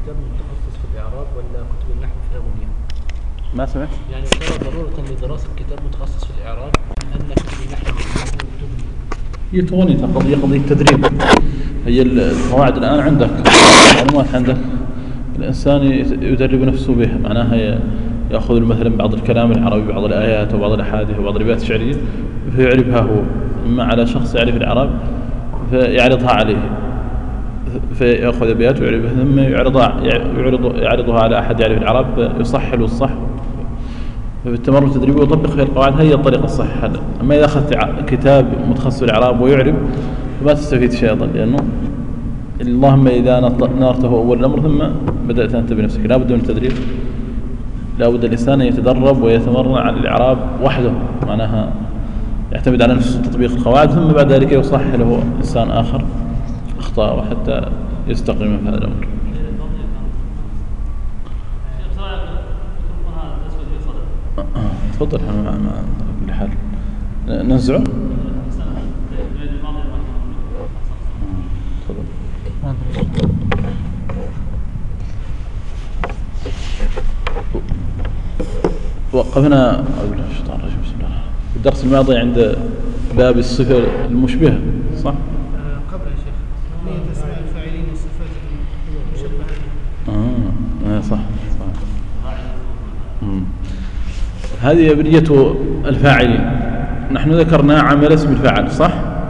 كتاب متخصص في الإعراب ولا كتب النحو فيها بنية؟ ما سمعت؟ يعني ترى ضرورة لدراسة كتاب متخصص في الإعراب أن كتب النحو هي تغني قضية التدريب. هي القواعد الآن عندك، معلومات عندك، الإنسان يدرب نفسه بها، معناها يأخذ مثلا بعض الكلام العربي، بعض الآيات وبعض الأحاديث وبعض الروايات الشعرية فيعربها هو، إما على شخص يعرف الإعراب فيعرضها عليه، فيأخذ أبيات ويعربها ثم يعرضها على أحد يعرف الإعراب يصحح له الصح، فبالتمرن التدريبي ويطبق فيه القواعد. هي الطريقة الصحيحة. أما إذا أخذت كتاب متخصص في الإعراب ويعرب فما تستفيد شيء أيضا، لأنه اللهم إذا نارته أول الأمر ثم بدأت أنت بنفسك. لا بد من التدريب، لا بد الإنسان أن يتدرب ويتمرن على الإعراب وحده، معناها يعتمد على نفسه تطبيق القواعد، ثم بعد ذلك يصحح له إنسان آخر أخطاء حتى يستقيم في هذا الأمر. تفضل. على كل حال ننزعه. تفضل. وقفنا في الدرس الماضي عند باب الصفة المشبهة، صح؟ قبل يا شيخ نية أسماء الفاعلين والصفات المشبهة. صح. هذه بنية الفاعلين. نحن ذكرنا عمل اسم الفاعل، صح؟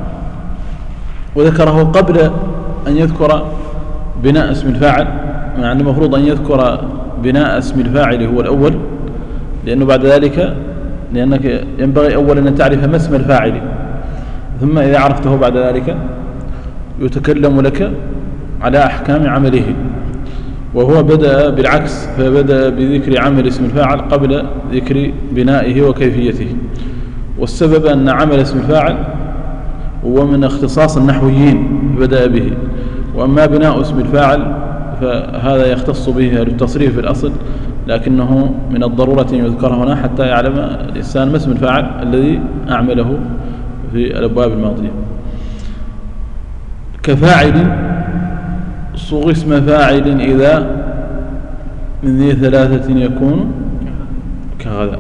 وذكره قبل أن يذكر بناء اسم الفاعل، مع أن المفروض أن يذكر بناء اسم الفاعل هو الأول، لأنه بعد ذلك لأنك ينبغي أولا أن تعرف ما اسم الفاعل، ثم إذا عرفته بعد ذلك يتكلم لك على أحكام عمله. وهو بدأ بالعكس، فبدأ بذكر عمل اسم الفاعل قبل ذكر بنائه وكيفيته. والسبب أن عمل اسم الفاعل هو من اختصاص النحويين بدأ به، وأما بناء اسم الفاعل فهذا يختص به التصريف في الأصل، لكنه من الضرورة أن يذكر هنا حتى يعلم الإنسان ما اسم الفاعل الذي أعمله في الأبواب الماضية. كفاعل صوغ اسم فاعل إذا من ذي ثلاثة يكون كغدا.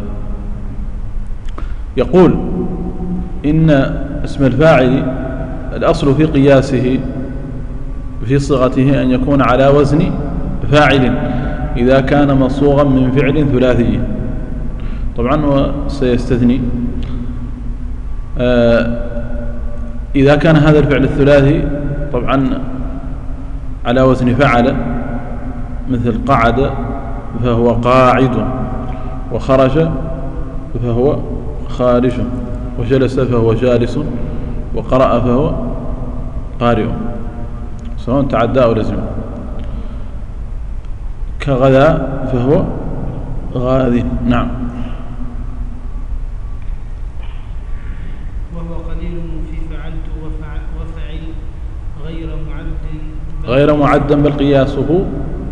يقول إن اسم الفاعل الأصل في قياسه في صيغته أن يكون على وزن فاعل إذا كان مصوغا من فعل ثلاثي. طبعا وسيستثني إذا كان هذا الفعل الثلاثي طبعا على وزن فعل، مثل قعد فهو قاعد، وخرج فهو خارج، وجلس فهو جالس، وقرأ فهو قارئ، سواء تعدى أو لزم. كغدا فهو غاذ. نعم. وهو قليل في فعلت وفعل غير معد بل قياسه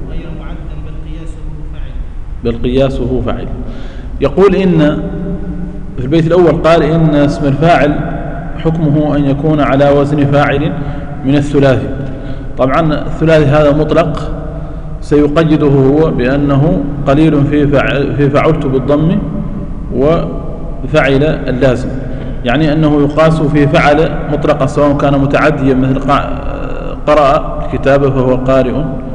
فعل. يقول إن في البيت الأول قال إن اسم الفاعل حكمه أن يكون على وزن فاعل من الثلاثي. طبعا الثلاثي هذا مطلق، سيقيده هو بأنه قليل في فعلت بالضم وفعل اللازم، يعني أنه يقاس في فعل مطلقا سواء كان متعديا مثل قرأ الكتاب فهو قارئ،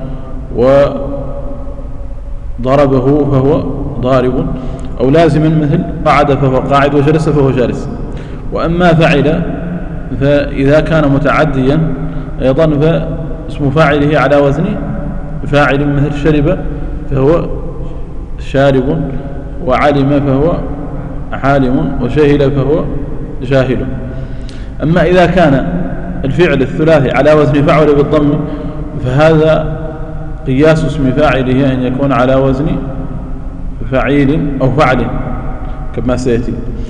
وضربه فهو ضارب، أو لازما مثل قعد فهو قاعد، وجلس فهو جالس. وأما فعل فإذا كان متعديا أيضا فاسم فاعله على وزن فاعل، مثل شرب فهو شارب، وعلم فهو عالم، وشهل فهو جاهل. أما إذا كان الفعل الثلاثي على وزن فعل بالضم فهذا قياس اسم فاعله أن يكون على وزن فعيل أو فعل كما سيأتي.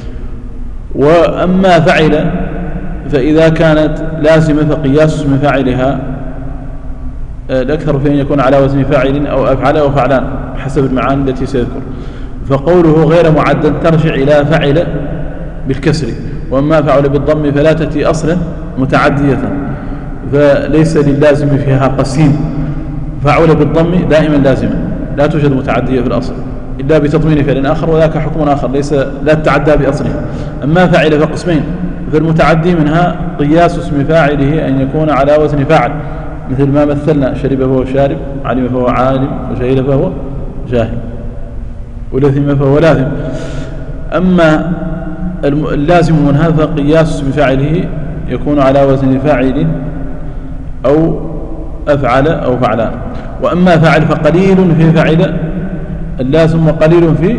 وأما فعل فإذا كانت لازمة فقياس اسم فاعلها الأكثر في أن يكون على وزن فاعل أو أفعل أو فعلان حسب المعاني التي سيذكر. فقوله غير معد ترجع إلى فعل بالكسر، وأما فعل بالضم فلا تأتي أصلا متعدية، فليس للازم فيها قسيم، فعل بالضم دائما لازما، لا توجد متعدية في الأصل إلا بتضمين فعل آخر، وذاك حكم آخر ليس لا تتعدى بأصله. أما فاعل فقسمين، فالمتعدي منها قياس اسم فاعله أن يكون على وزن فاعل، مثل ما مثلنا: شرب فهو شارب، علم فهو عالم، وجهل فهو جاهل، ولثم فهو لاثم. أما اللازم من هذا قياس اسم فاعله يكون على وزن فاعل أو أفعل أو فعلان. وأما فاعل فقليل في فعل اللازم، وقليل في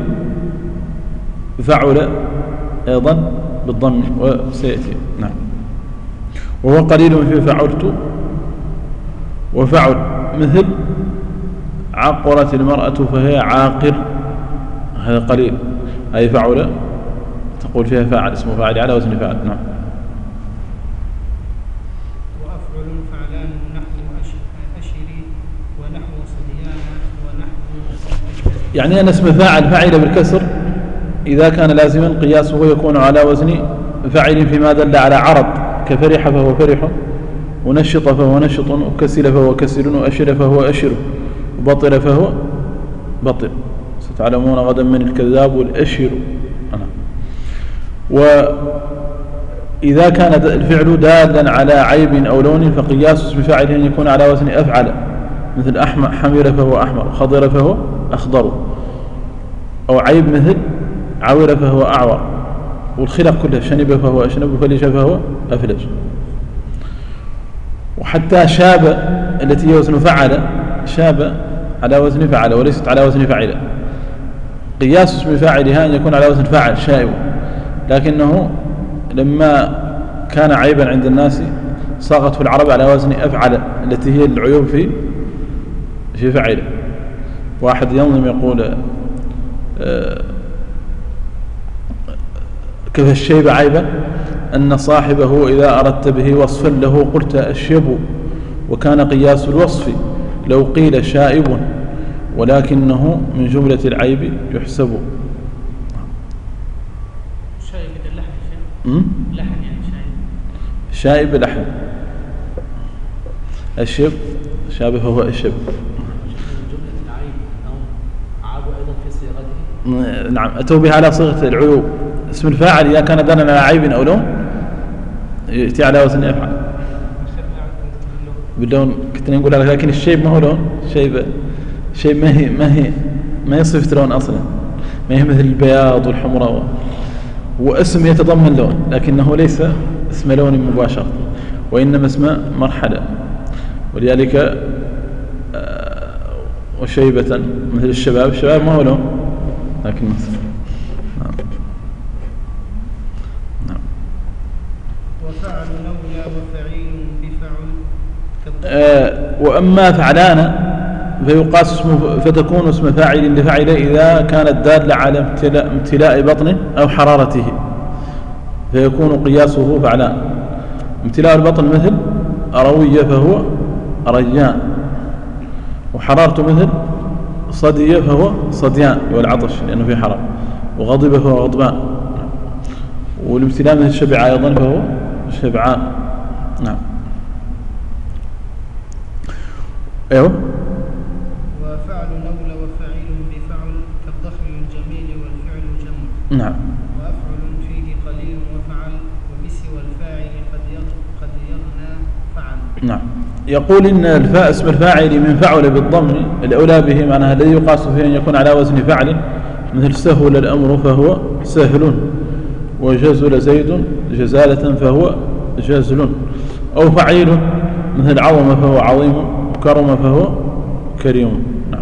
فعل أيضا بالضم وسيأتي. نعم. وهو قليل في فعلت وفعل، مثل عقرت المرأة فهي عاقر، هذا قليل، أي فعل تقول فيها فاعل اسمه فاعل على وزن فاعل. نعم. وأفعل فعلان نحو أشري ونحو صديان ونحو يعني أن اسم فاعل فعل بالكسر إذا كان لازما قياسه يكون على وزن فاعل فيما دل على عرض، كفرح فهو فرح، ونشط فهو نشط، وكسل فهو كسل، وأشر فهو أشر، وبطل فهو بطل. ستعلمون غدا من الكذاب والأشر. وإذا كان الفعل دالا على عيب أو لون فقياس اسم فاعل أن يكون على وزن أفعل، مثل حمر فهو أحمر، خضر فهو أخضر. أو عيب مثل عور فهو أعور، والخلق كله: شنب فهو أشنب، وفلج فهو أفلج. وحتى شاب التي هي وزن فعل، شاب على وزن فعل وليست على وزن فعل، قياس اسم فاعلها أن يكون على وزن فاعل شائب، لكنه لما كان عيبا عند الناس صاغت في العرب على وزن أفعل التي هي العيوب في فعل. واحد ينظم يقول: كفى الشيب عيبا أن صاحبه إذا أردت به وصفا له قلت أشيب، وكان قياس الوصف لو قيل شائب، ولكنه من جملة العيب يحسب. شائب اللحن، لحن يعني شائب لحن. الشب شاب فهو الشب. جملة العيب أنهم عابوا أيضا في صيغته. نعم، أتوا بها على صيغة العيوب. اسم الفاعل إذا كان دالا على عيب أو لون يأتي على وزن أفعل باللون. كنت نقول لك لكن الشيب ما هو لون، شيب ما هي صفة لون أصلا، ما هي مثل البياض والحمراء، واسم يتضمن لون لكنه ليس اسم لون مباشر، وإنما اسم مرحلة. ولذلك وشيبة مثل الشباب ما هو لون لكن مثل. نعم. وفعل نولى وفعيل بفعل. وأما فعلان فيقاس اسمه، فتكون اسم فاعل لفعل إذا كانت دالة على امتلاء بطنه أو حرارته، فيكون قياسه فعلان. امتلاء البطن مثل أروية فهو ريان، وحرارته مثل صدية فهو صديان والعطش لأنه فيه حرارة، وغضب فهو غضبان. والامتلاء مثل شبع أيضا فهو شبعان. نعم. أيوه. وفعل نولى وفعيل بفعل كالضخم الجميل والفعل جمع. نعم. وأفعل فيه قليل وفعل وبسوى الفاعل قد يغنى فعل. نعم. يقول إن اسم الفاعل من فعل بالضم الأولى به، معناها الذي يقاس فيه أن يكون على وزن فعل، مثل سهل الأمر فهو سهل، وجزل زيد جزالة فهو جزل. أو فعيل مثل عظم فهو عظيم، وكرم فهو كريم. نعم.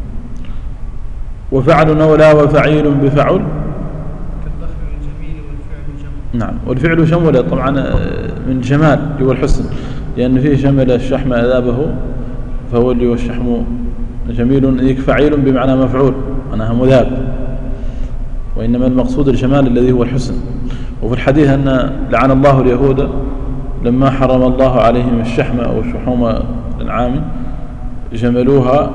وفعل نولى وفعيل بفعل كالضخم الجميل والفعل جمع. نعم. والفعل شمل طبعا من جمال هو الحسن، لأن فيه شمل الشحم أذابه فهو اللي والشحم جميل. ذيك فعيل بمعنى مفعول، معناها مذاب، وإنما المقصود الجمال الذي هو الحسن. وفي الحديث أن لعن الله اليهود لما حرم الله عليهم الشحم أو شحوم الأنعام جملوها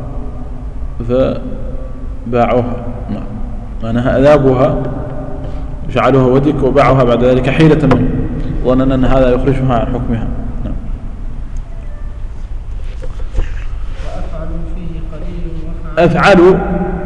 فباعوها. نعم. معناها أذابوها جعلوها ودك وباعوها بعد ذلك حيلة منه، ظنا أن هذا يخرجها عن حكمها. نعم. أفعل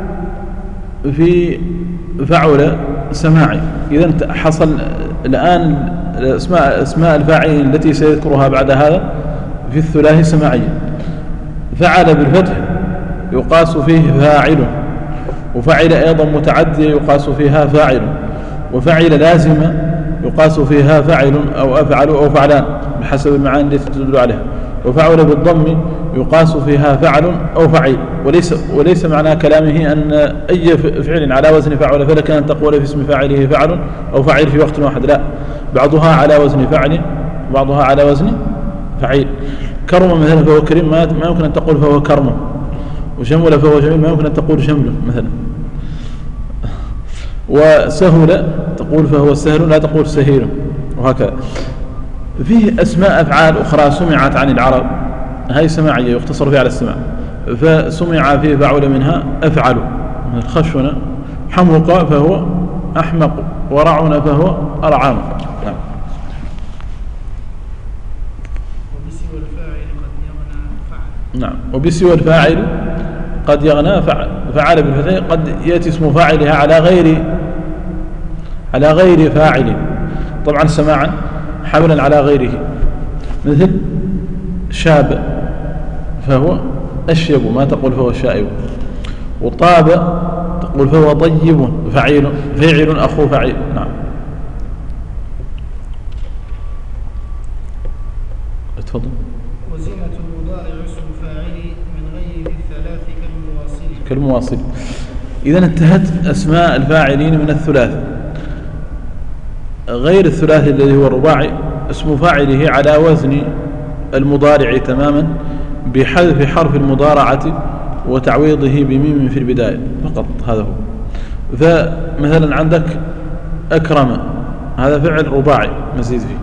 في فعل سماعي. إذا حصل الآن اسماء الفاعلين التي سيذكرها بعد هذا في الثلاثي سماعيا. فعل بالفتح يقاس فيه فاعل، وفعل أيضا متعدية يقاس فيها فاعل، وفعل لازمة يقاس فيها فاعل أو أفعل أو فعلان بحسب المعاني التي تدل عليها، وفعل بالضم يقاس فيها فعل أو فعيل. وليس معنى كلامه أن أي فعل على وزن فعل فلك أن تقول في اسم فاعله فعل أو فعيل في وقت واحد، لا، بعضها على وزن فعل وبعضها على وزن فعيل. كرم مثلا فهو كريم، ما يمكن أن تقول فهو كرم، وشمل فهو جميل، ما يمكن أن تقول شمل مثلا. وسهل تقول فهو سهل، لا تقول سهيل، وهكذا. فيه أسماء أفعال أخرى سمعت عن العرب، هاي سماعية يختصر فيها على السماع، فسمع فيه فعل منها أفعل، خشن، حمق فهو أحمق، ورعن فهو أرعان. نعم. وبسوى الفاعل قد يغنى فعل. نعم، وبسوى الفاعل قد يغنى فعل. فعل بالفتح قد يأتي اسم فاعلها على غير فاعل، طبعا سماعا حملا على غيره، مثل شاب فهو أشيب، ما تقول فهو شائب. وطاب تقول فهو طيب، فعيل أخو فعيل. نعم. اتفضل. وزينة المضارع اسم فاعل من غير الثلاث كالمواصل. إذا انتهت أسماء الفاعلين من الثلاث. غير الثلاثي الذي هو الرباعي اسم فاعله على وزن المضارع تماما بحذف حرف المضارعة وتعويضه بميم في البداية فقط، هذا هو. فمثلا عندك أكرم، هذا فعل رباعي مزيد فيه،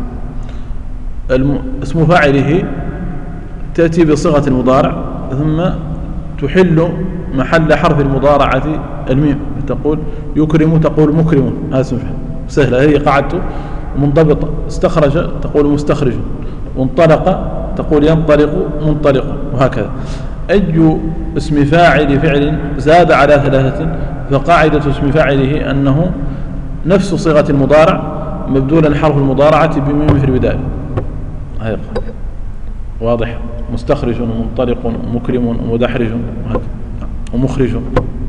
اسم فاعله تأتي بصيغة المضارع ثم تحل محل حرف المضارعة الميم، تقول يكرم تقول مكرم، هذا اسم فاعل سهلة، هذه قاعدته منضبطة. استخرج تقول مستخرج، وانطلق تقول ينطلق منطلق، وهكذا. أي اسم فاعل فعل زاد على ثلاثة فقاعدة اسم فاعله أنه نفس صيغة المضارع مبدولا حرف المضارعة بميم في البداية. هذا واضح. مستخرج ومنطلق ومكرم ومدحرج ومخرج. هذا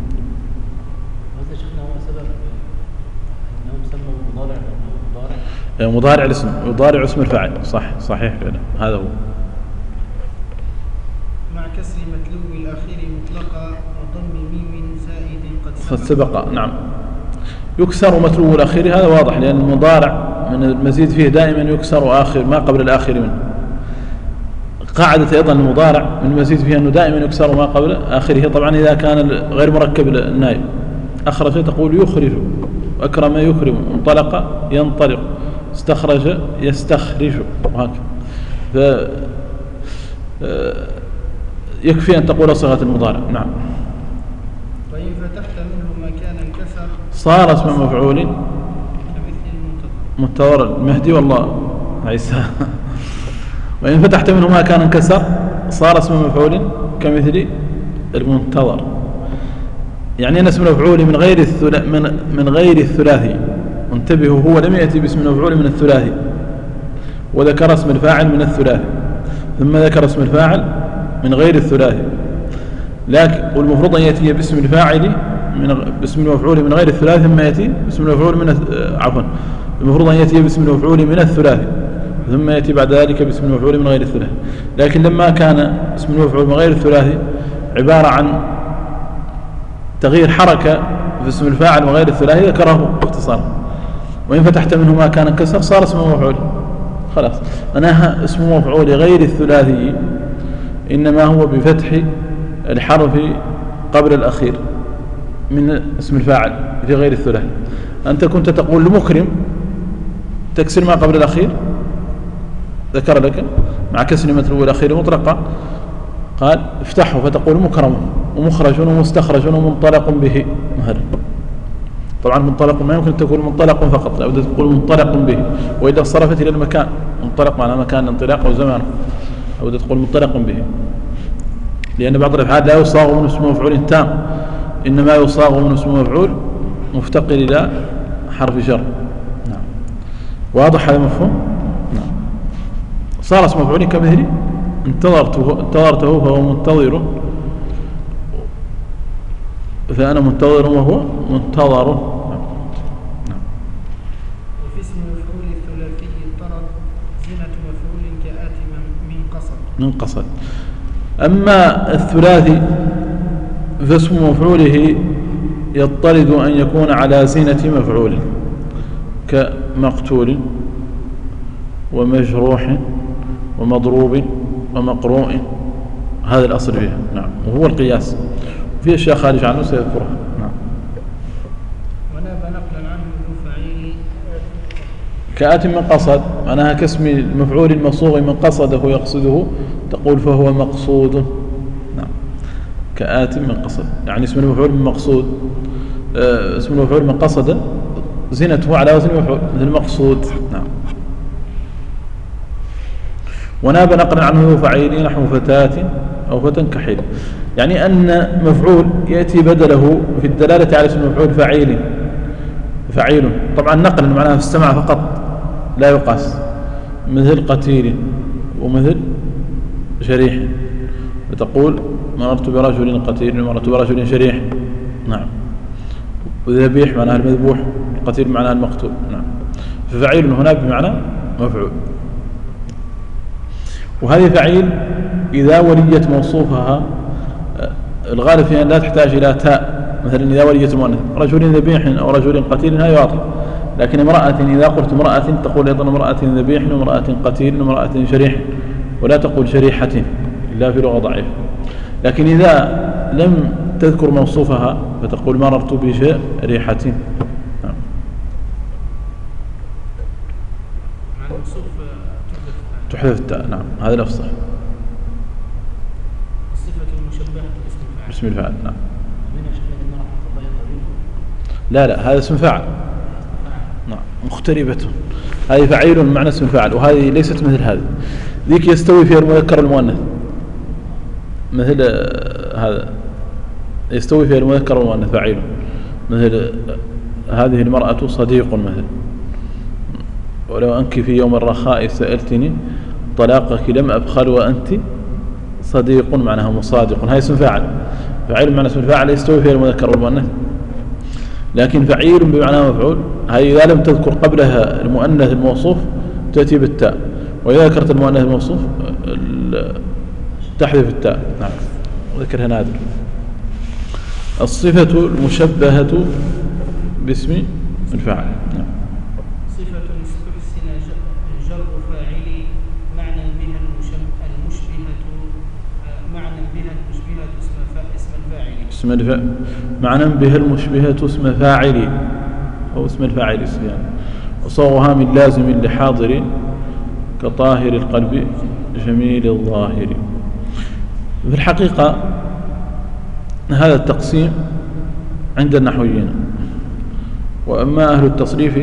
شفنا هو سبب أنهم سموا المضارع مضارع الاسم، يضارع اسم الفاعل، صحيح فعلا، هذا هو. مع كسر متلو الأخير مطلقا وضم ميم زائد قد سبق. نعم، يكسر متلو الأخير، هذا واضح، لأن المضارع من المزيد فيه دائما يكسر آخر ما قبل الآخر منه. قاعدة أيضا المضارع من المزيد فيه أنه دائما يكسر ما قبل آخره، طبعا إذا كان غير مركب النائب. أخرج تقول يخرج، أكرم يكرم، انطلق ينطلق، استخرج يستخرج، وهكذا. يكفي أن تقول صيغة المضارع. نعم. وإن فتحت منه مكانا كسر صار اسم مفعول كمثل منتظر المهدي والله عيسى. وإن فتحت منه ما كان انكسر صار اسم مفعول كمثل المنتظر. يعني أن اسم المفعول من غير الثلاثي. انتبهوا، هو لم يأتي باسم المفعول من الثلاثي، وذكر اسم الفاعل من الثلاثي، ثم ذكر اسم الفاعل من غير الثلاثي. لكن والمفروض أن يأتي باسم الفاعل باسم المفعول من غير الثلاثي، ثم يأتي باسم المفعول من المفروض أن يأتي باسم المفعول من الثلاثي، ثم يأتي بعد ذلك باسم المفعول من غير الثلاثي. لكن لما كان اسم المفعول من غير الثلاثي عبارة عن تغيير حركة في اسم الفاعل من غير الثلاثي ذكره باختصار. وإن فتحت منه ما كان انكسر صار اسم مفعول، خلاص. أنا اسم مفعول غير الثلاثي إنما هو بفتح الحرف قبل الأخير من اسم الفاعل في غير الثلاثي. أنت كنت تقول لمكرم تكسر ما قبل الأخير، ذكر لك مع كسر متلو الأخير مطلقا، قال افتحه فتقول مكرم ومخرج ومستخرج ومنطلق به. طبعا منطلق ما يمكن تقول منطلق فقط، لا بد تقول منطلق به، وإذا صرفت إلى المكان منطلق معنى مكان انطلاق أو زمان، لا بد تقول منطلق به. لأن بعض الأفعال لا يصاغ من اسم مفعول تام، إنما يصاغ من اسم مفعول مفتقر إلى حرف جر. نعم. واضح هذا المفهوم؟ نعم. صار اسم مفعول كمثل انتظرته فهو منتظر، فأنا منتظر وهو منتظر. نعم. وفي اسم مفعول الثلاثي الطرد زنة مفعول كآت من قصد. من قصد. أما الثلاثي فاسم مفعوله يضطرد أن يكون على زينة مفعول كمقتول ومجروح ومضروب ومقروء، هذا الأصل فيها. نعم. وهو القياس، وفي أشياء خارج عنه سيذكرها. نعم. وناب نقلا عنه ذو فعيل كآت من قصد، معناها كاسم المفعول المصوغ من قصده يقصده، تقول فهو مقصود. نعم. كآت من قصد، يعني اسم المفعول من مقصود، اسم المفعول من قصد زينته على وزن المفعول مثل مقصود. نعم. وناب نقلا عنه ذو فعيل نحو فتاة أو فتى كحيل، يعني أن مفعول يأتي بدله في الدلالة على اسم المفعول فعيل. طبعا نقلا معناها في السمع فقط لا يقاس، مثل قتيل ومثل شريح، فتقول مررت برجل قتيل ومررت برجل شريح. نعم. وذبيح معناها المذبوح، القتيل معناها المقتول. نعم. ففعيل هنا بمعنى مفعول. وهذه فعيل إذا وليت موصوفها الغالب فيها لا تحتاج إلى تاء، مثلا إذا وليت مؤنث رجل ذبيح أو رجل قتيل هذا واضح، لكن امرأة إذا قلت امرأة تقول أيضا امرأة ذبيح وامرأة قتيل وامرأة شريح، ولا تقول شريحة إلا في لغة ضعيفة. لكن إذا لم تذكر موصوفها فتقول مررت بشريحة. نعم. مع الموصوف تحذف التاء. نعم. هذا الأفصح. الصفة المشبهة باسم الفاعل. نعم. لا هذا اسم فاعل. نعم. مختربة، هذه فعيل معنى اسم فاعل، وهذه ليست مثل هذه. ذيك يستوي فيها المذكر المؤنث، مثل هذا يستوي فيها المذكر والمؤنث فعيل، مثل هذه المرأة صديق مثل، ولو أنك في يوم الرخاء سألتني طلاقك لم أبخل وأنت صديق معناها مصادق، هذا اسم فاعل. فعيل معنى اسم الفاعل يستوي فيها المذكر والمؤنث. لكن فعيل بمعنى مفعول، هذه إذا لم تذكر قبلها المؤنث الموصوف تأتي بالتاء، وإذا ذكرت المؤنث الموصوف تحذف التاء. نعم. وذكرها نادر. الصفة المشبهة باسم الفاعل. نعم. صفة استحسن جر فاعل معنى بها اسم الفاعل معنى بها المشبهة اسم فاعل أو اسم الفاعل يعني، وصوغها من لازم لحاضر كطاهر القلب جميل الظاهر. في الحقيقة هذا التقسيم عند النحويين، وأما أهل التصريف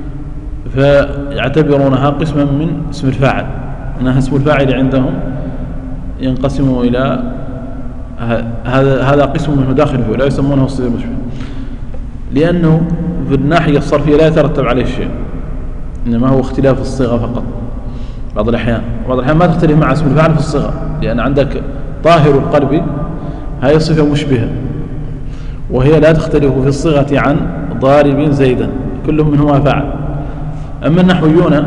فيعتبرونها قسما من اسم الفاعل، أنها اسم الفاعل عندهم ينقسم إلى هذا قسم منه داخل فيه، لا يسمونه الصفة المشبهة، لأنه في الناحية الصرفية لا يترتب عليه شيء، إنما هو اختلاف الصيغة فقط. بعض الأحيان ما تختلف مع اسم الفاعل في الصيغة، لأن عندك طاهر القلب هي صفة مشبهة، وهي لا تختلف في الصيغة عن ضارب زيدا، كلهم منهما فاعل. أما النحويون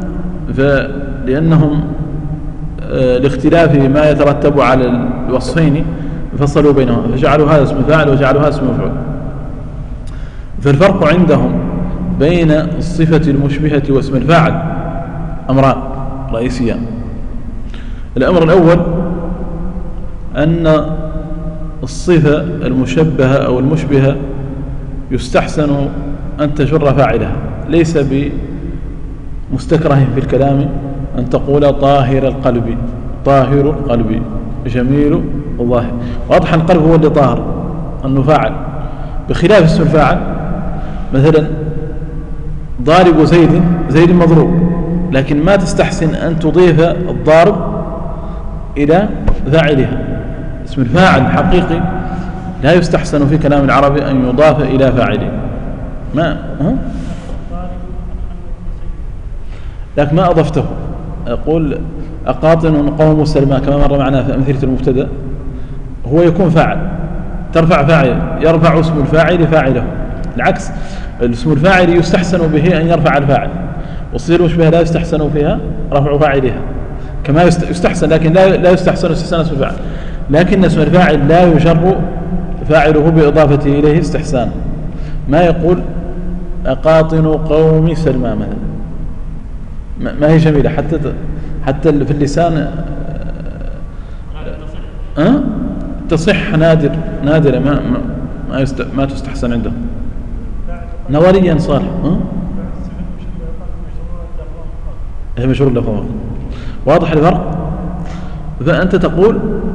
فلأنهم لاختلاف ما يترتب على الوصفين فصلوا بينهما، فجعلوا هذا اسم فاعل وجعلوا هذا اسم مفعول. فالفرق عندهم بين الصفة المشبهة واسم الفاعل أمران رئيسيان. الأمر الأول أن الصفة المشبهة أو المشبهة يستحسن أن تجر فاعلها، ليس بمستكره في الكلام أن تقول طاهر القلب، طاهر القلب جميل الظاهر، واضح القلب هو اللي طاهر أنه فاعل، بخلاف اسم الفاعل مثلا ضارب زيد مضروب، لكن ما تستحسن أن تضيف الضارب إلى فاعلها، اسم الفاعل الحقيقي لا يستحسن في كلام العربي أن يضاف إلى فاعله. ما لكن ما أضفته. أقول أقاطن قوم سلمى كما مر معنا في أمثلة المبتدأ، هو يكون فاعل، ترفع فاعل، يرفع اسم الفاعل فاعله. العكس، اسم الفاعل يستحسن به أن يرفع الفاعل، والصيغة المشبهة لا يستحسن فيها رفع فاعلها كما يستحسن، لكن لا يستحسن استحسان اسم الفاعل، لكن اسم الفاعل لا يجر فاعله بإضافته إليه استحسانا. ما يقول أقاطن قوم سلمى مثلا، ما هي جميلة حتى في اللسان تصح نادرة ما تستحسن عنده نظريا صالح. هي مشهور لفظ. واضح الفرق؟ فأنت تقول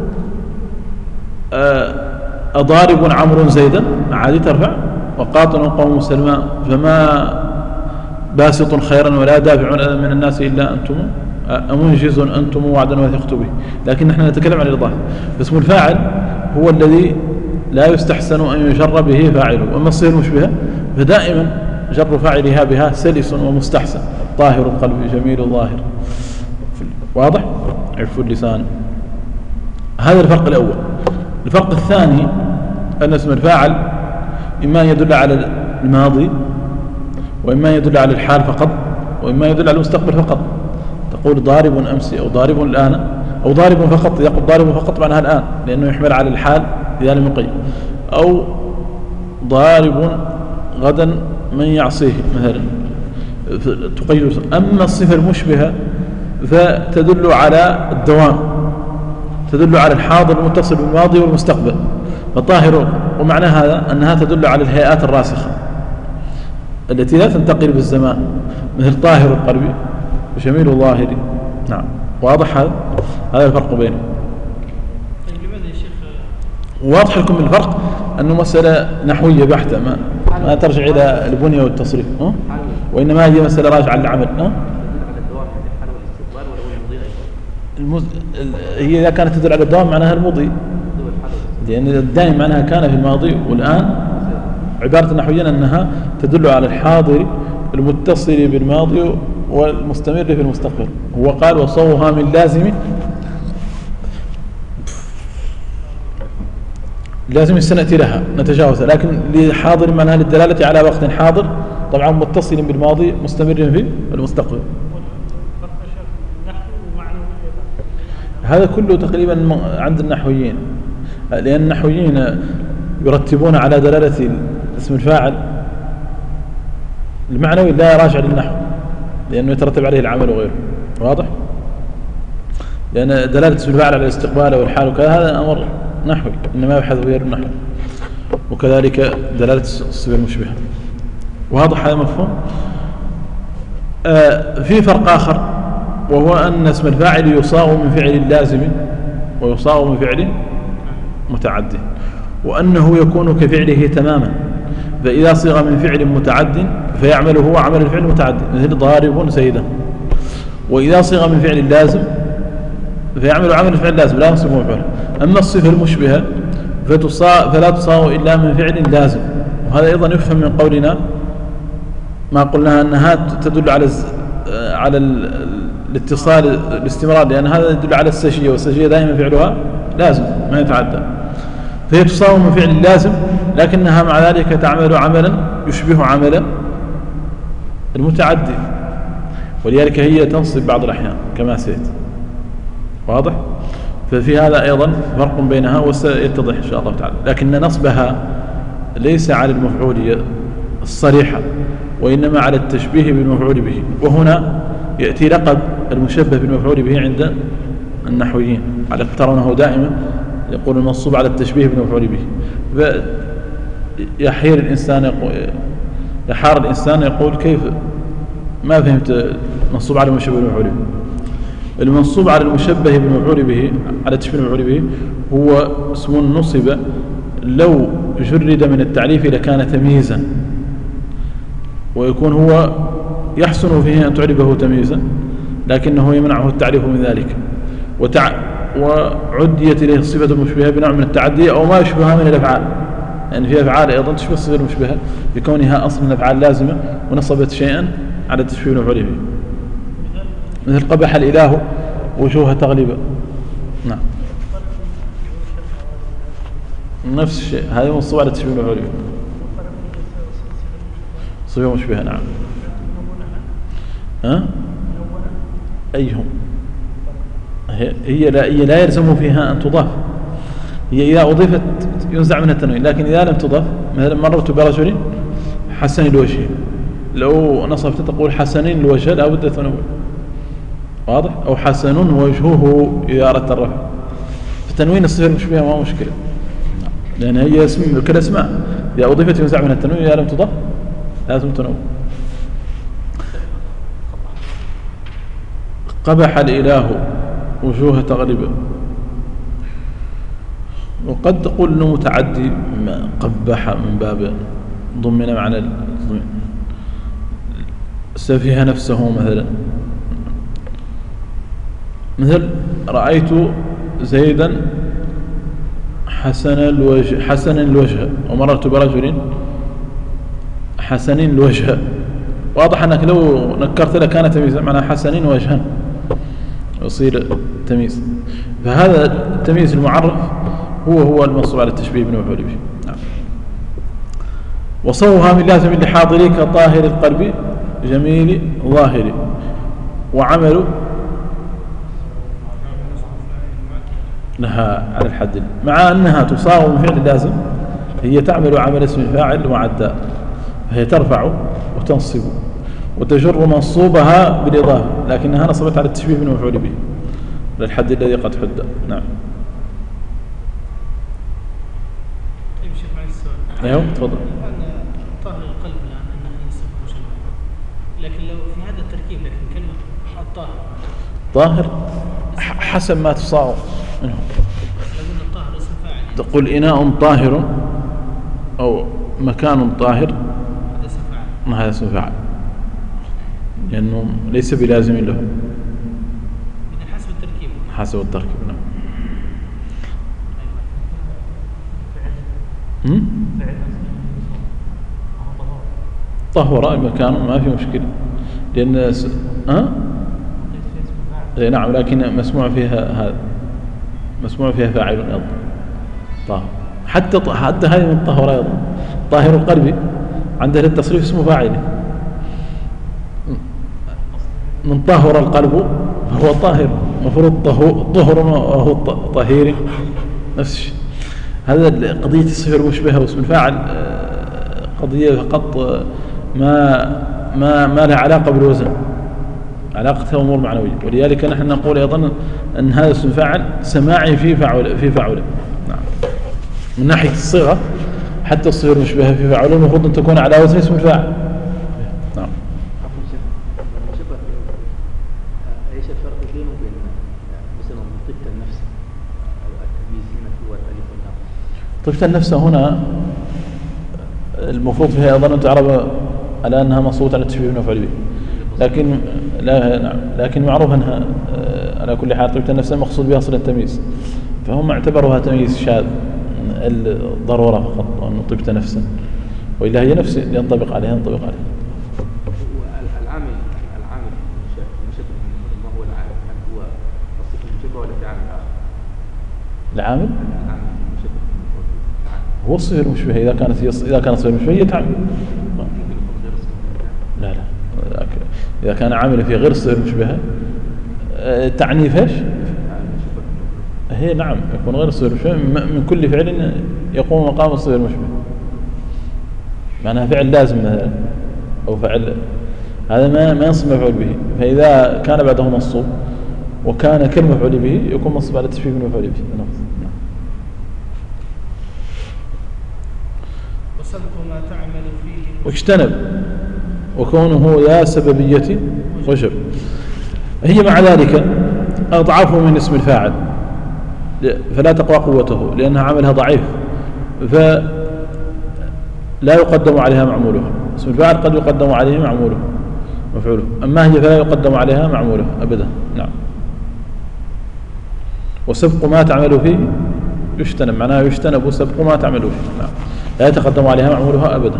أضارب عمرو زيدا عادي ترفع، وقاطن قوم سلمى فما باسط خيرا ولا دافع من الناس إلا أنتم أمنجز أنتم وعدا وثقت به. لكن نحن نتكلم عن الإضافة. فاسم الفاعل هو الذي لا يستحسن أن يجر به فاعله. وأما الصيغة المشبهة فدائما جر فاعلها بها سلس ومستحسن، طاهر القلب جميل الظاهر. واضح؟ عف اللسان. هذا الفرق الأول. الفرق الثاني أن اسم الفاعل إما يدل على الماضي، وإما يدل على الحال فقط، وإما يدل على المستقبل فقط. تقول ضارب أمسي أو ضارب الآن أو ضارب فقط، يقول ضارب فقط معناها الآن لأنه يحمل على الحال إذا لم يقيد، أو ضارب غدا من يعصيه مثلا تقيد. أما الصفة المشبهة فتدل على الدوام، تدل على الحاضر المتصل بالماضي والمستقبل. فطاهر ومعنى هذا أنها تدل على الهيئات الراسخة التي لا تنتقل بالزمان، مثل طاهر القلب وجميل الظاهر. نعم، واضح هذا الفرق بينهم. طيب لماذا يا شيخ واضح لكم الفرق أنه مسألة نحوية بحتة، ما ترجع إلى البنية والتصريف، وإنما هي مسألة راجعة للعمل. هي إذا كانت تدل على الدوام معناها المضي، لأن الدائم معناها كان في الماضي، والآن عبارة نحويا أنها تدل على الحاضر المتصل بالماضي والمستمر في المستقبل. هو قال وصوها من لازم سنأتي لها نتجاوزها، لكن لحاضر معناها للدلالة على وقت حاضر، طبعا متصل بالماضي مستمر في المستقبل. هذا كله تقريبا عند النحويين، لأن النحويين يرتبون على دلالة اسم الفاعل المعنوي لا راجع للنحو، لأنه يترتب عليه العمل وغيره. واضح؟ لأن دلالة اسم الفاعل على الاستقبال والحال وكذا هذا أمر نحوي، إنما يبحث غير النحو، وكذلك دلالة الصفة المشبهة. واضح هذا مفهوم؟ في فرق آخر، وهو أن اسم الفاعل يصاغ من فعل لازم ويصاغ من فعل متعد، وأنه يكون كفعله تماما. فإذا صيغ من فعل متعد فيعمل هو عمل الفعل المتعد، مثل ضارب زيدا. وإذا صيغ من فعل لازم فيعمل عمل الفعل اللازم لا ينصب مفعوله. أما الصفة المشبهة فلا تصاغ إلا من فعل لازم. وهذا أيضا يفهم من قولنا ما قلنا أنها تدل على الاتصال الاستمرار، لأن هذا يدل على السجية، والسجية دائما فعلها لازم ما يتعدى. فهي تصاغ من فعل لازم، لكنها مع ذلك تعمل عملا يشبه عمل المتعدي، ولذلك هي تنصب بعض الأحيان كما سيأتي. واضح؟ ففي هذا أيضا فرق بينها وسيتضح إن شاء الله تعالى. لكن نصبها ليس على المفعولية الصريحة، وإنما على التشبيه بالمفعول به. وهنا يأتي لقب المشبه بالمفعول به عند النحويين، على ترونه دائما يقول المنصوب على التشبيه بالمفعول به. يحار الإنسان يقول كيف ما فهمت منصوب على المشبه بالمفعول به. المنصوب على المشبه بالمفعول به على التشبيه بالمفعول به هو اسم نصب لو جرد من التعريف لكان تمييزا، ويكون هو يحسن فيه أن تعربه تمييزا، لكنه يمنعه التعريف من ذلك. وعديت إليه الصفة المشبهة بنوع من التعدي أو ما يشبهها من الأفعال، يعني في أفعال أيضا تشبه الصفة المشبهة بكونها أصلا أفعال لازمة ونصبت شيئا على التشبيه المفعول به، مثل قبح الإله وجوه تغلب. نعم نفس الشيء، هذه منصوبة على التشبيه المفعول به، صفة مشبهة. نعم. ها؟ أيهم؟ هي لا يلزم فيها أن تضاف، هي إذا أضيفت ينزع منها التنوين، لكن إذا لم تضاف مثلا مررت برجل حسن الوجه، لو نصبت تقول حسنين الوجه لا بد تنوين، واضح؟ أو حسن وجهه إذا أردت الرفع، فتنوين الصفة المشبهة ما مشكلة، لأن هي اسم كالأسماء إذا أضيفت ينزع منها التنوين، إذا لم تضاف لازم تنوين. قبح الإله وجوه تغلب، وقد تقول أنه متعدي قبح من باب ضمن معنى سفه نفسه مثلا، مثل رأيت زيدا حسن الوجه ومررت برجل حسن الوجه، واضح أنك لو نكرت له كان تمييزا، معنى حسنين وجها يصير تمييز، فهذا التمييز المعرف هو المنصوب على التشبيه بالمفعول به. نعم. وصوها من لازم لحاضري كطاهر القلب جميل ظاهري، وعمل لها على الحد، مع أنها تصاغ من فعل لازم، هي تعمل عمل اسم الفاعل وعداء، فهي ترفع وتنصب وتجر منصوبها بالإضافة، لكنها نصبت على التشبيه بالمفعول به للحد الذي قد حد. نعم. طيب شيخ معي السؤال. ايوه تفضل. طاهر القلب الآن أنها صفة مشبهة، لكن لو في هذا التركيب لكن كلمة الطاهر طاهر حسب ما تصاغ منه، لو قلنا الطاهر اسم فاعل تقول إناء طاهر أو مكان طاهر، هذا اسم فاعل، ما هذا اسم فاعل لأنه ليس بلازم له، إذا حسب التركيب. حسب التركيب. نعم. طهر المكان ما في مشكلة، لأن نعم، لكن مسموع فيها هذا، مسموع فيها فاعل أيضا طاهر، حتى هذه من طهر أيضا، طاهر القلب عنده للتصريف اسمه فاعل، من طهر القلب فهو طاهر، مفروض طهر وهو طهير، نفس الشيء. هذا قضية الصفة المشبهة واسم الفاعل قضية فقط ما لها علاقة بالوزن، علاقتها أمور معنوية، ولذلك نحن نقول أيضا أن هذا اسم فاعل سماعي في فاعل. نعم. من ناحية الصيغة حتى الصفة المشبهة في فاعل المفروض أن تكون على وزن اسم الفاعل. نعم. ايش الفرق بينه وبين مثلا طيبة النفس او التمييز هنا في الالف واللام؟ طيبة النفس هنا المفروض فيها أيضا أن تعرف على أنها مصوت على التشبيه بالمفعول به، لكن لا نعم، لكن معروف أنها على كل حال طيبة النفس المقصود بها أصل التمييز، فهم اعتبروها تمييز شاذ الضرورة فقط، أنه طيبة نفسا، وإلا هي نفس ينطبق عليها. العامل المشبه ما هو العامل؟ هل هو الصفة المشبهة ولا في عامل آخر؟ العامل المشبه هو الصفة المشبهة، إذا كانت صفة مشبهة هي تعمل. لا إذا كان عامل في غير الصفة المشبهة تعنيف ايش؟ هي نعم يكون غير الصفة المشبهة من كل فعل يقوم مقام الصفة المشبهة، معناها فعل لازم مثلا أو فعل هذا ما ينصب مفعول به، فإذا كان بعده منصوب وكان كالمفعول به يكون منصب على التشبيه بالمفعول به. نعم. وسبق ما تعمل فيه واجتنب وكونه ذا سببية وجب، هي مع ذلك أضعف من اسم الفاعل فلا تقوى قوته لأنها عملها ضعيف، فلا يقدم عليها معمولها. اسم الفاعل قد يقدم عليه معموله مفعوله، أما هي فلا يقدم عليها معموله أبدا. نعم. وسبق ما تعمل فيه يجتنب، معناها يجتنب سبق ما تعمل فيه. نعم. لا يتقدم عليها معمولها أبدا.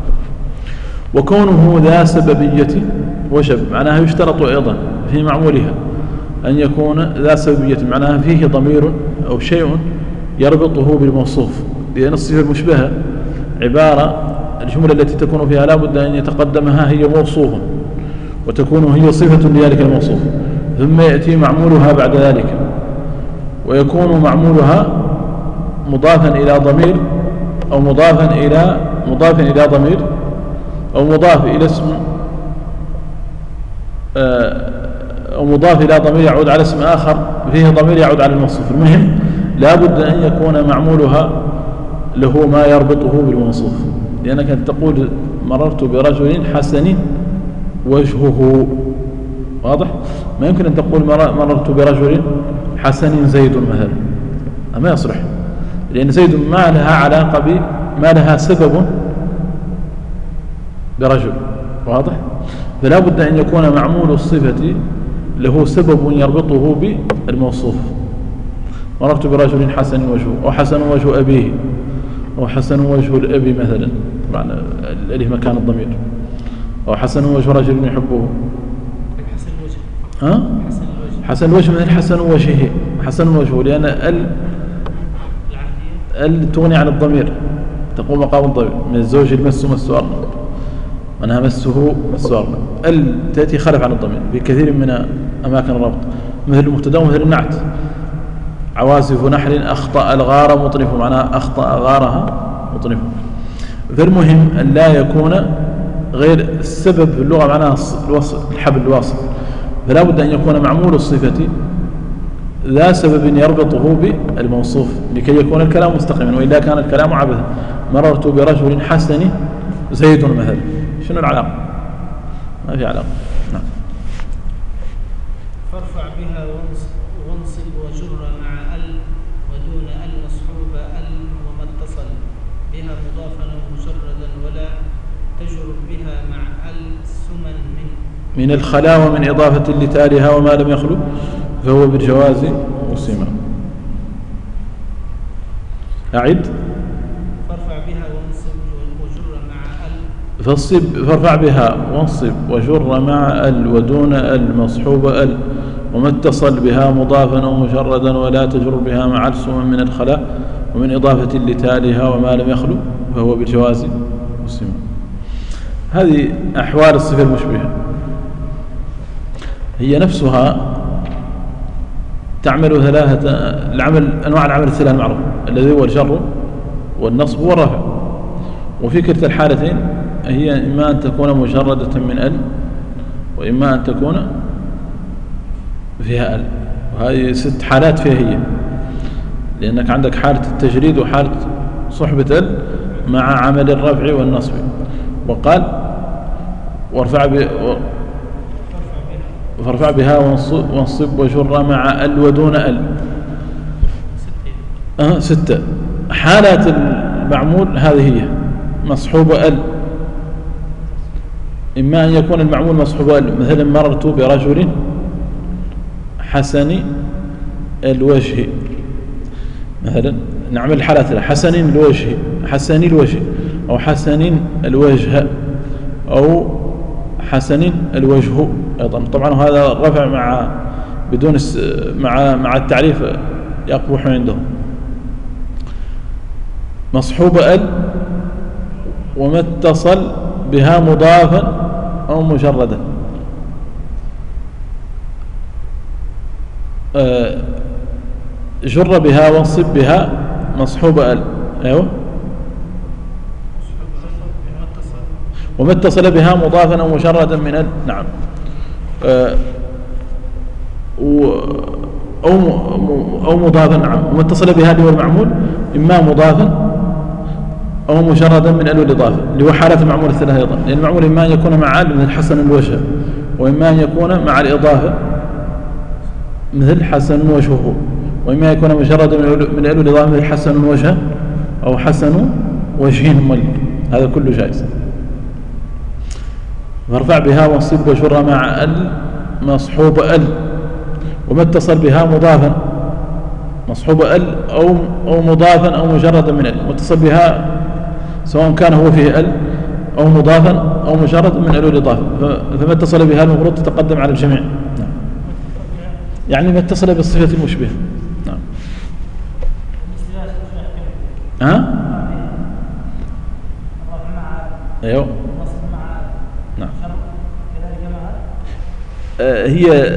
وكونه ذا سببية وجب، معناها يشترط أيضا في معمولها أن يكون ذا سببية، معناها فيه ضمير أو شيء يربطه بالموصوف، لأن الصفة المشبهة عبارة الجملة التي تكون فيها لا بد أن يتقدمها هي موصوف، وتكون هي صفة لذلك الموصوف، ثم يأتي معمولها بعد ذلك، ويكون معمولها مضافا إلى ضمير أو مضاف إلى ضمير أو مضاف إلى اسم أو مضاف إلى ضمير يعود على اسم آخر فيه ضمير يعود على الموصوف. المهم لا بد أن يكون معمولها له ما يربطه بالموصوف، لأنك تقول مررت برجل حسن وجهه، واضح؟ ما يمكن أن تقول مررت برجل حسن زيد مثلا، ما يصلح، لأن زيد ما لها علاقة ما لها سبب برجل، واضح؟ فلا بد أن يكون معمول الصفة له سبب يربطه بالموصوف. مررت برجل حسن وجهه، أو حسن وجه أبيه، أو حسن وجه الأب مثلا، معنى الألف مكان الضمير، أو حسن وجه رجل يحبه. حسن الوجه. ها؟ حسن الوجه مثل حسن وجهه، حسن وجهه، لأن ال تغني عن الضمير، تقوم مقام الضمير. من الزوج المس مس أرنب، منها مسه مس أرنب، ال تأتي خلف عن الضمير بكثير من أماكن الربط، مثل المبتدا ومثل النعت. عوازف نحل أخطأ الغار مطرف، معناها أخطأ غارها مطرف. فالمهم أن لا يكون غير السبب في اللغة، معناها الحبل الواصل، فلا بد أن يكون معمول الصفة ذا سبب يربطه بالموصوف لكي يكون الكلام مستقيما، وإلا كان الكلام عبثا. مررت برجل حسن زيد مثلا، شنو العلاقة؟ ما في علاقة. نعم. فارفع بها وانصب وجر مع ال ودون ال مصحوب ال وما اتصل بها مضافا ومجردا ولا تجر بها مع ال سمن من الخلا ومن إضافة لتالها وما لم يخلو فهو بالجواز مسلما. أعد. فارفع بها وانصب وجر مع ال فارفع بها وانصب وجر مع ال ودون ال مصحوب ال وما اتصل بها مضافا أو مجردا ولا تجر بها مع السمن من الخلا ومن إضافة لتالها وما لم يخلو فهو بالجواز مسلما. هذه أحوال الصفة المشبهة، هي نفسها تعمل ثلاثة أنواع العمل الثلاثة المعروفة، الذي هو الجر والنصب والرفع. وفي كلتا الحالتين هي إما أن تكون مجردة من ال وإما أن تكون فيها ال، وهذه 6 حالات فيها هي، لأنك عندك حالة التجريد وحالة صحبة ال مع عمل الرفع والنصب. وقال فارفع بها وانصب وجر مع ال ودون ال. 6 حالات المعمول هذه هي مصحوب ال، إما أن يكون المعمول مصحوب ال، مثلا مررت برجل حسن الوجه مثلا، نعمل الحالات حسن الوجه، حسن الوجه، أو حسن الوجه، أو حسن الوجه أيضا. طبعا هذا الرفع بدون مع التعريف يقبح عندهم. مصحوب ال وما اتصل بها مضافا أو مجردا. جر بها وانصب بها مصحوب ال، أيوه، وما اتصل بها مضافا أو مجردا من ال. نعم. أو مضافا. نعم. وما اتصل بها اللي هو المعمول إما مضافا أو مجردا من ال والإضافة، اللي هو حالة المعمول الثلاثة أيضا، لأن المعمول إما أن يكون مع ال مثل حسن الوجه، وإما أن يكون مع الإضافة مثل حسن وجهه، وإما يكون مجردا من ال والإضافة مثل حسن وجه أو حسن وجه مل. هذا كله جائز. فارفع بها وانصب وجر مع ال مصحوب ال وما اتصل بها مضافا مصحوب ال أو مضافا أو مجردا من ال، متصل بها سواء كان هو فيه ال أو مضافا أو مجرد من ال الإضافة، فما اتصل بها المفروض تتقدم على الجميع. نعم. يعني ما اتصل بالصفة المشبهة. نعم. ها؟ أيوه. نعم. هي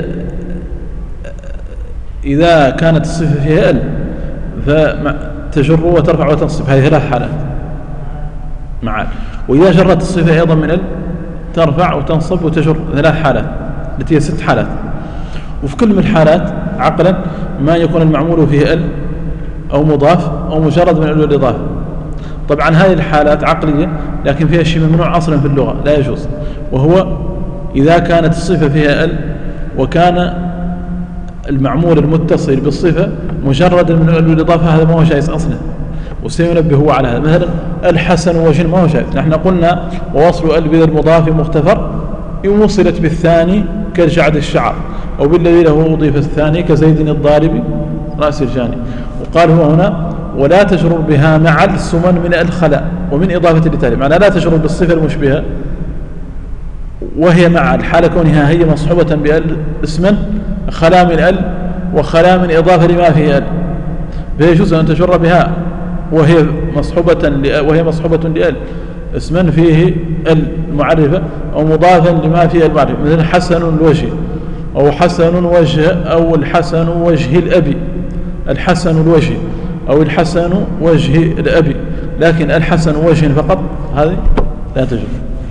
إذا كانت الصفة فيها ال فتجر وترفع وتنصب، هذه 3 حالات معا. وإذا جرت الصفة أيضا من ال ترفع وتنصب وتجر 3 حالات التي هي 6 حالات. وفي كل من الحالات عقلا ما يكون المعمول فيه ال أو مضاف أو مجرد من ال الإضافة. طبعا هذه الحالات عقلية لكن فيها شيء ممنوع أصلا في اللغة لا يجوز، وهو إذا كانت الصفة فيها ال وكان المعمول المتصل بالصفة مجرد من ال الإضافة، هذا ما هو جائز أصلا، وسينبه هو على هذا. مثلا الحسن وجن ما هو جائز، نحن قلنا ووصل ال بذا المضاف مختفر إن وصلت بالثاني كالجعد الشعر، أو بالذي له أضيف الثاني كزيد الضارب رأس الجاني. وقال هو هنا ولا تجرر بها مع السمن من الخلاء ومن إضافة لتالي، معنى لا تجرر بالصفة المشبهة وهي مع الحالة كونها هي مصحوبة بال اسما خلا من ال وخلا من إضافة لما فيه ال، فيجوز أن تجر بها وهي مصحوبة لال اسما فيه المعرفة أو مضافا لما فيه المعرفة، مثل حسن الوجه أو حسن وجه أو الحسن وجه الأبي، الحسن الوجه أو الحسن وجه الأبي، لكن الحسن وجه فقط هذه لا تجوز.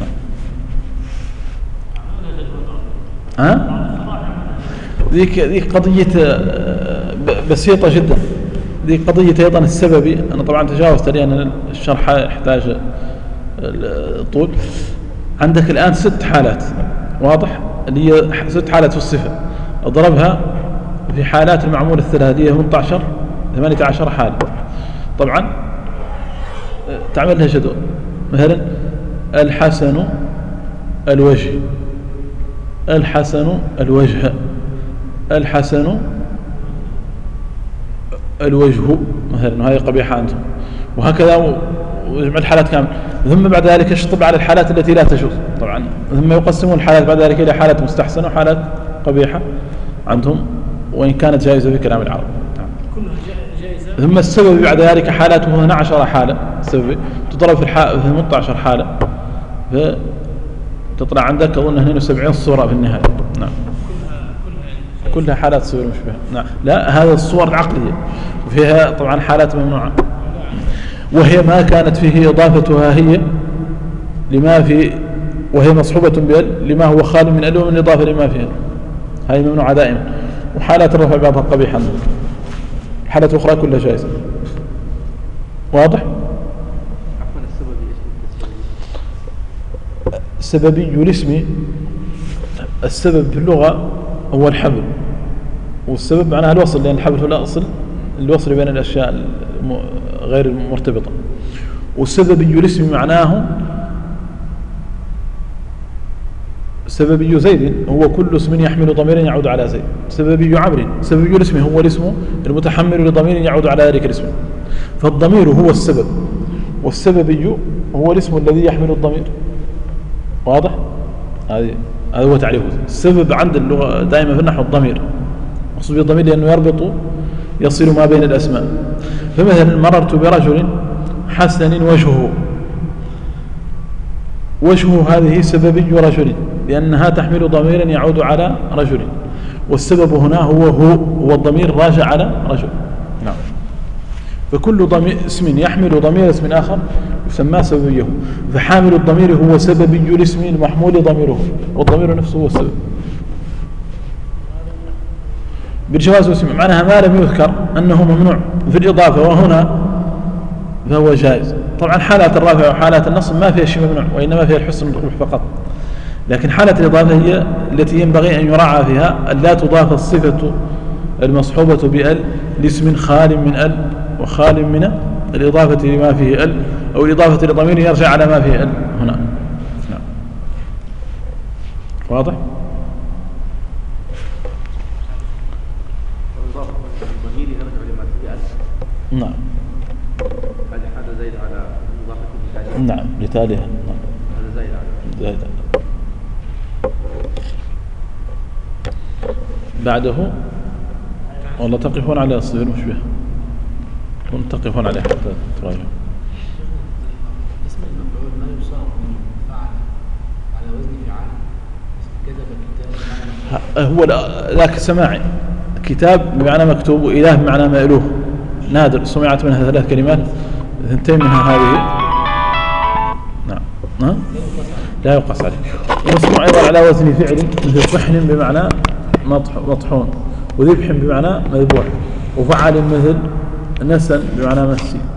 ذيك قضية بسيطة جدا، ذيك قضية أيضا السببي. أنا طبعا تجاوزت لأن الشرح يحتاج طول. عندك الآن 6 حالات واضح، اللي هي 6 حالات في الصفة أضربها في حالات المعمول الثلاثة اللي هي 18 حالة. طبعا تعمل لها جدول، مثلا الحسن الوجه، الحسن الوجه، الحسن الوجه مثلا، وهذه قبيحة عندهم، وهكذا وجمع الحالات كامل. ثم بعد ذلك يشطب على الحالات التي لا تجوز طبعا، ثم يقسمون الحالات بعد ذلك إلى حالات مستحسنة وحالات قبيحة عندهم، وإن كانت جائزة في كلام العرب. كلها جائزة. ثم السبب بعد ذلك حالاته 12 حالة، السبب تضرب في 18 حالة، فتطلع عندك أظن 72 صورة في النهاية. نعم. كلها حالات صور مشبهة. نعم. لا، هذا الصور العقلية وفيها طبعا حالات ممنوعة، وهي ما كانت فيه إضافتها هي لما في، وهي مصحوبة بال لما هو خال من ال ومن إضافة لما فيها، هذه ممنوعة دائما. وحالات الرفع بعضها قبيحة، حالات أخرى كلها جائزة. واضح؟ عفوا السببي الاسم، السبب في اللغة هو الحبل، والسبب معناها الوصل، لأن الحبل هو الأصل الوصل بين الأشياء غير المرتبطة. والسببي الاسم معناه سببي زيد هو كل اسم يحمل ضمير يعود على زيد. سببي عمرو، سببي الاسم هو الاسم المتحمل لضمير يعود على ذلك الاسم، فالضمير هو السبب، والسببي هو الاسم الذي يحمل الضمير. واضح؟ هذا هو تعريفه. السبب عند اللغة دائما في النحو الضمير، مقصود بالضمير لأنه يربط يصل ما بين الأسماء. فمثلا مررت برجل حسن وجهه، وجهه هذه سببي رجل لأنها تحمل ضميرا يعود على رجل، والسبب هنا هو الضمير راجع على رجل. نعم. فكل اسم يحمل ضمير اسم آخر يسمى سببيه، فحامل الضمير هو سببي الاسم المحمول ضميره، والضمير نفسه هو السبب. بالجواز والسمع معناها ما لم يذكر أنه ممنوع في الإضافة وهنا فهو جائز. طبعا حالات الرافع وحالات النصب ما فيها شيء ممنوع، وإنما فيها الحسن والقبح فقط. لكن حالة الإضافة هي التي ينبغي أن يراعى فيها ألا تضاف الصفة المصحوبة بأل لاسم خال من أل وخال من الإضافة لما فيه أل، أو الإضافة لضمير يرجع على ما فيه أل هنا. نعم. واضح؟ الضمير يرجع لما نعم. هذا زايد على مضافة لتاليها. نعم لتاليها. نعم. هذا زايد على. زايد على. بعده والله تقفون على الصفة المشبهة. تقفون عليه حتى تراجعون. اسم المفعول ما يصاب من فعل على وزن فعال كتب كتاب هو ذاك سماعي كتاب بمعنى مكتوب وإله بمعنى مألوه نادر سمعت منها 3 كلمات 2 منها هذه. نعم لا يقاس عليه. ومسموع أيضا على وزن فعل مثل طحن بمعنى مطحون وذبح بمعنى مذبوح وفعل مثل نسن بمعنى مسي.